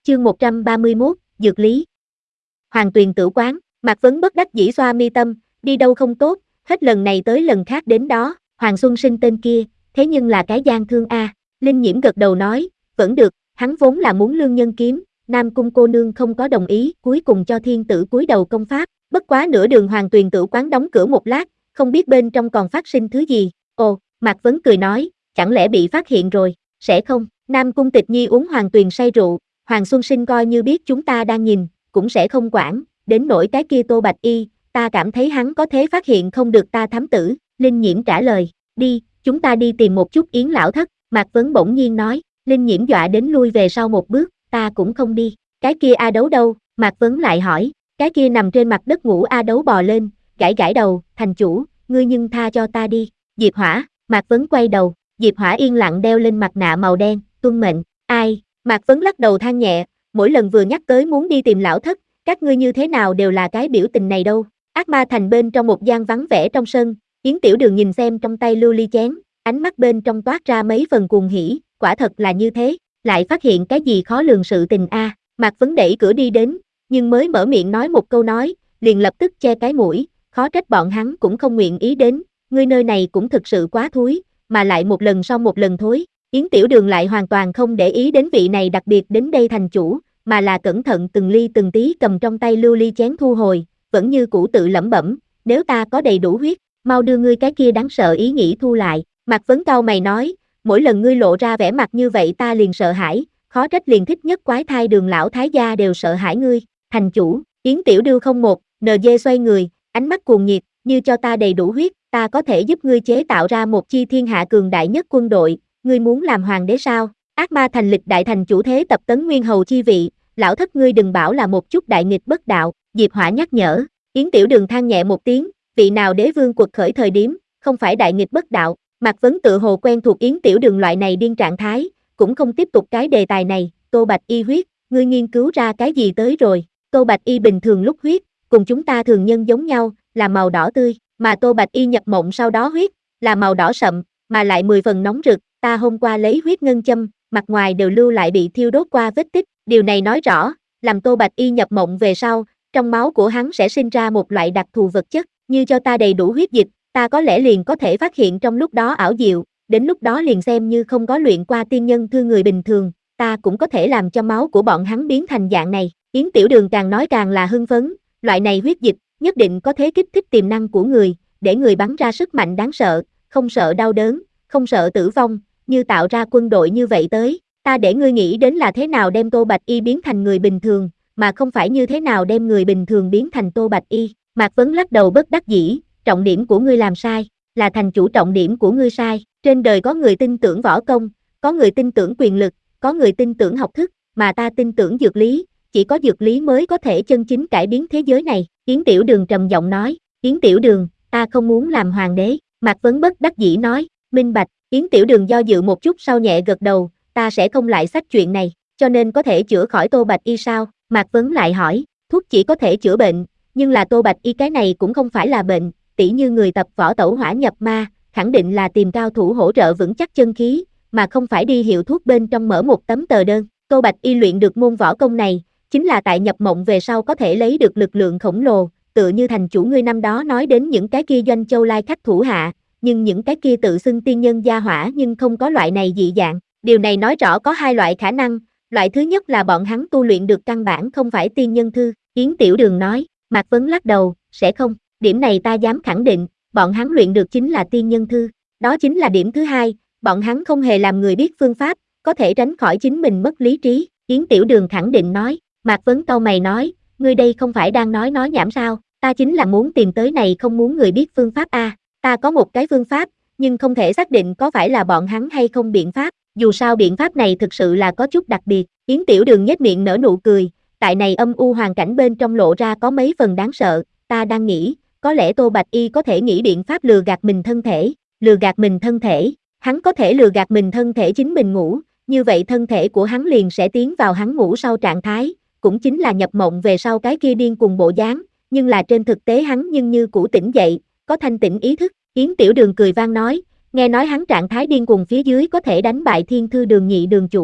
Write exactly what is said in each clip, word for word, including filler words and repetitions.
Chương một trăm ba mươi mốt, Dược lý. Hoàng Tuyền Tử quán, Mạc Vấn bất đắc dĩ xoa mi tâm, đi đâu không tốt, hết lần này tới lần khác đến đó, Hoàng Xuân Sinh tên kia, thế nhưng là cái gian thương a. Linh Nhiễm gật đầu nói, vẫn được, hắn vốn là muốn lương nhân kiếm, Nam Cung cô nương không có đồng ý, cuối cùng cho thiên tử cúi đầu công pháp, bất quá nửa đường Hoàng Tuyền Tử quán đóng cửa một lát, không biết bên trong còn phát sinh thứ gì. Ồ, Mạc Vấn cười nói, chẳng lẽ bị phát hiện rồi, sẽ không, Nam Cung Tịch Nhi uống Hoàng Tuyền say rượu, Hoàng Xuân Sinh coi như biết chúng ta đang nhìn, cũng sẽ không quản, đến nỗi cái kia Tô Bạch Y, ta cảm thấy hắn có thế phát hiện không được ta thám tử, Linh Nhiễm trả lời, đi, chúng ta đi tìm một chút Yến lão thất, Mạc Vấn bỗng nhiên nói, Linh Nhiễm dọa đến lui về sau một bước, ta cũng không đi, cái kia A Đấu đâu, Mạc Vấn lại hỏi, cái kia nằm trên mặt đất ngủ A Đấu bò lên, gãi gãi đầu, thành chủ, ngươi nhưng tha cho ta đi, Diệp Hỏa, Mạc Vấn quay đầu, Diệp Hỏa yên lặng đeo lên mặt nạ màu đen, tuân mệnh, ai, Mạc Vấn lắc đầu than nhẹ, mỗi lần vừa nhắc tới muốn đi tìm lão thất, các ngươi như thế nào đều là cái biểu tình này đâu. Ác Ma Thành bên trong một gian vắng vẻ trong sân, Yến Tiểu Đường nhìn xem trong tay lưu ly chén, ánh mắt bên trong toát ra mấy phần cuồng hỉ, quả thật là như thế, lại phát hiện cái gì khó lường sự tình a. À. Mạc Vấn đẩy cửa đi đến, nhưng mới mở miệng nói một câu nói, liền lập tức che cái mũi, khó trách bọn hắn cũng không nguyện ý đến, ngươi nơi này cũng thực sự quá thúi, mà lại một lần sau một lần thối. Yến Tiểu Đường lại hoàn toàn không để ý đến vị này đặc biệt đến đây thành chủ, mà là cẩn thận từng ly từng tí cầm trong tay lưu ly chén thu hồi, vẫn như cũ tự lẩm bẩm, nếu ta có đầy đủ huyết, mau đưa ngươi cái kia đáng sợ ý nghĩ thu lại. Mạc Vấn cau mày nói, mỗi lần ngươi lộ ra vẻ mặt như vậy ta liền sợ hãi, khó trách liền thích nhất quái thai Đường lão thái gia đều sợ hãi ngươi. Thành chủ, Yến Tiểu Điêu không một, en giê xoay người, ánh mắt cuồng nhiệt, như cho ta đầy đủ huyết, ta có thể giúp ngươi chế tạo ra một chi thiên hạ cường đại nhất quân đội, ngươi muốn làm hoàng đế sao? Ác Ma Thành lịch đại thành chủ thế tập tấn nguyên hầu chi vị, lão thất ngươi đừng bảo là một chút đại nghịch bất đạo, Diệp Hỏa nhắc nhở. Yến Tiểu Đường than nhẹ một tiếng, vị nào đế vương quật khởi thời điểm, không phải đại nghịch bất đạo. Mạc Vấn tự hồ quen thuộc Yến Tiểu Đường loại này điên trạng thái, cũng không tiếp tục cái đề tài này. Tô Bạch Y huyết, ngươi nghiên cứu ra cái gì tới rồi? Tô Bạch Y bình thường lúc huyết, cùng chúng ta thường nhân giống nhau, là màu đỏ tươi, mà Tô Bạch Y nhập mộng sau đó huyết, là màu đỏ sậm, mà lại mười phần nóng rực. Ta hôm qua lấy huyết ngân châm, mặt ngoài đều lưu lại bị thiêu đốt qua vết tích, điều này nói rõ, làm Tô Bạch Y nhập mộng về sau, trong máu của hắn sẽ sinh ra một loại đặc thù vật chất, như cho ta đầy đủ huyết dịch, ta có lẽ liền có thể phát hiện trong lúc đó ảo diệu, đến lúc đó liền xem như không có luyện qua tiên nhân thư người bình thường, ta cũng có thể làm cho máu của bọn hắn biến thành dạng này. Yến Tiểu Đường càng nói càng là hưng phấn, loại này huyết dịch, nhất định có thể kích thích tiềm năng của người, để người bắn ra sức mạnh đáng sợ, không sợ đau đớn, không sợ tử vong, như tạo ra quân đội như vậy tới, ta để ngươi nghĩ đến là thế nào đem Tô Bạch Y biến thành người bình thường, mà không phải như thế nào đem người bình thường biến thành Tô Bạch Y. Mạc Vấn lắc đầu bất đắc dĩ, trọng điểm của ngươi làm sai, là thành chủ trọng điểm của ngươi sai, trên đời có người tin tưởng võ công, có người tin tưởng quyền lực, có người tin tưởng học thức, mà ta tin tưởng dược lý, chỉ có dược lý mới có thể chân chính cải biến thế giới này. Yến Tiểu Đường trầm giọng nói, Yến Tiểu Đường, ta không muốn làm hoàng đế, Mạc Vấn bất đắc dĩ nói, minh bạch. Yến Tiểu Đường do dự một chút sau nhẹ gật đầu, ta sẽ không lại sách chuyện này, cho nên có thể chữa khỏi Tô Bạch Y sao? Mạc Vấn lại hỏi, thuốc chỉ có thể chữa bệnh, nhưng là Tô Bạch Y cái này cũng không phải là bệnh, tỉ như người tập võ tẩu hỏa nhập ma, khẳng định là tìm cao thủ hỗ trợ vững chắc chân khí, mà không phải đi hiệu thuốc bên trong mở một tấm tờ đơn. Tô Bạch Y luyện được môn võ công này, chính là tại nhập mộng về sau có thể lấy được lực lượng khổng lồ, tựa như thành chủ ngươi năm đó nói đến những cái kia Doanh Châu Lai khách thủ hạ. Nhưng những cái kia tự xưng tiên nhân gia hỏa nhưng không có loại này dị dạng, điều này nói rõ có hai loại khả năng, loại thứ nhất là bọn hắn tu luyện được căn bản không phải tiên nhân thư, Yến Tiểu Đường nói. Mạc Vấn lắc đầu, sẽ không, điểm này ta dám khẳng định, bọn hắn luyện được chính là tiên nhân thư, đó chính là điểm thứ hai, bọn hắn không hề làm người biết phương pháp, có thể tránh khỏi chính mình mất lý trí, Yến Tiểu Đường khẳng định nói. Mạc Vấn cau mày nói, ngươi đây không phải đang nói nói nhảm sao, ta chính là muốn tìm tới này không muốn người biết phương pháp a. Ta có một cái phương pháp, nhưng không thể xác định có phải là bọn hắn hay không biện pháp, dù sao biện pháp này thực sự là có chút đặc biệt. Yến Tiểu Đường nhếch miệng nở nụ cười, tại này âm u hoàn cảnh bên trong lộ ra có mấy phần đáng sợ, ta đang nghĩ, có lẽ Tô Bạch Y có thể nghĩ biện pháp lừa gạt mình thân thể, lừa gạt mình thân thể, hắn có thể lừa gạt mình thân thể chính mình ngủ, như vậy thân thể của hắn liền sẽ tiến vào hắn ngủ sau trạng thái, cũng chính là nhập mộng về sau cái kia điên cùng bộ dáng, nhưng là trên thực tế hắn nhưng như cũ tỉnh dậy, có thanh tĩnh ý thức. Yến Tiểu Đường cười vang nói, nghe nói hắn trạng thái điên cuồng phía dưới có thể đánh bại Thiên Thư Đường nhị đường chủ,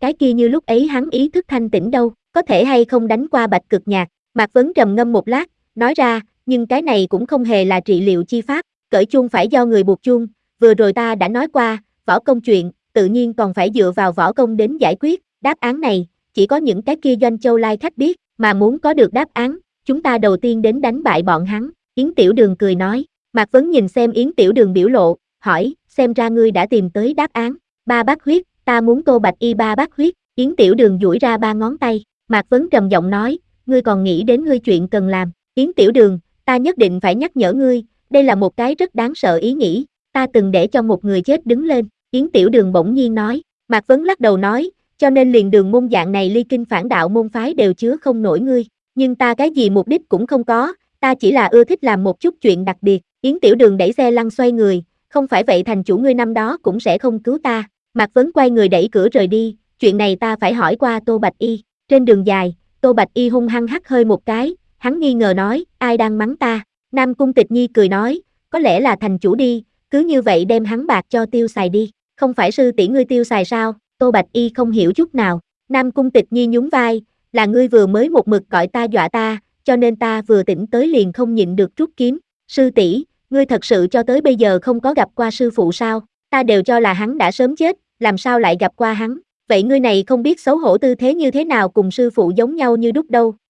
cái kia như lúc ấy hắn ý thức thanh tỉnh đâu, có thể hay không đánh qua bạch cực nhạc. Mạc Vấn trầm ngâm một lát, nói ra, nhưng cái này cũng không hề là trị liệu chi pháp, cởi chuông phải do người buộc chuông, vừa rồi ta đã nói qua, võ công chuyện, tự nhiên còn phải dựa vào võ công đến giải quyết, đáp án này, chỉ có những cái kia Doanh Châu lai khách biết, mà muốn có được đáp án, chúng ta đầu tiên đến đánh bại bọn hắn, Yến Tiểu Đường cười nói. Mạc Vấn nhìn xem Yến Tiểu Đường biểu lộ, hỏi, xem ra ngươi đã tìm tới đáp án, ba bát huyết, ta muốn Tô Bạch Y ba bát huyết, Yến Tiểu Đường duỗi ra ba ngón tay, Mạc Vấn trầm giọng nói, ngươi còn nghĩ đến ngươi chuyện cần làm, Yến Tiểu Đường, ta nhất định phải nhắc nhở ngươi, đây là một cái rất đáng sợ ý nghĩ, ta từng để cho một người chết đứng lên, Yến Tiểu Đường bỗng nhiên nói, Mạc Vấn lắc đầu nói, cho nên liền đường môn dạng này ly kinh phản đạo môn phái đều chứa không nổi ngươi, nhưng ta cái gì mục đích cũng không có, ta chỉ là ưa thích làm một chút chuyện đặc biệt, Yến Tiểu Đường đẩy xe lăn xoay người, không phải vậy thành chủ ngươi năm đó cũng sẽ không cứu ta, Mạc Vấn quay người đẩy cửa rời đi, chuyện này ta phải hỏi qua Tô Bạch Y, trên đường dài, Tô Bạch Y hung hăng hắt hơi một cái, hắn nghi ngờ nói, ai đang mắng ta, Nam Cung Tịch Nhi cười nói, có lẽ là thành chủ đi, cứ như vậy đem hắn bạc cho tiêu xài đi, không phải sư tỷ ngươi tiêu xài sao, Tô Bạch Y không hiểu chút nào, Nam Cung Tịch Nhi nhún vai, là ngươi vừa mới một mực gọi ta dọa ta, cho nên ta vừa tỉnh tới liền không nhịn được rút kiếm, sư tỷ, ngươi thật sự cho tới bây giờ không có gặp qua sư phụ sao, ta đều cho là hắn đã sớm chết, làm sao lại gặp qua hắn, vậy ngươi này không biết xấu hổ tư thế như thế nào cùng sư phụ giống nhau như đúc đâu,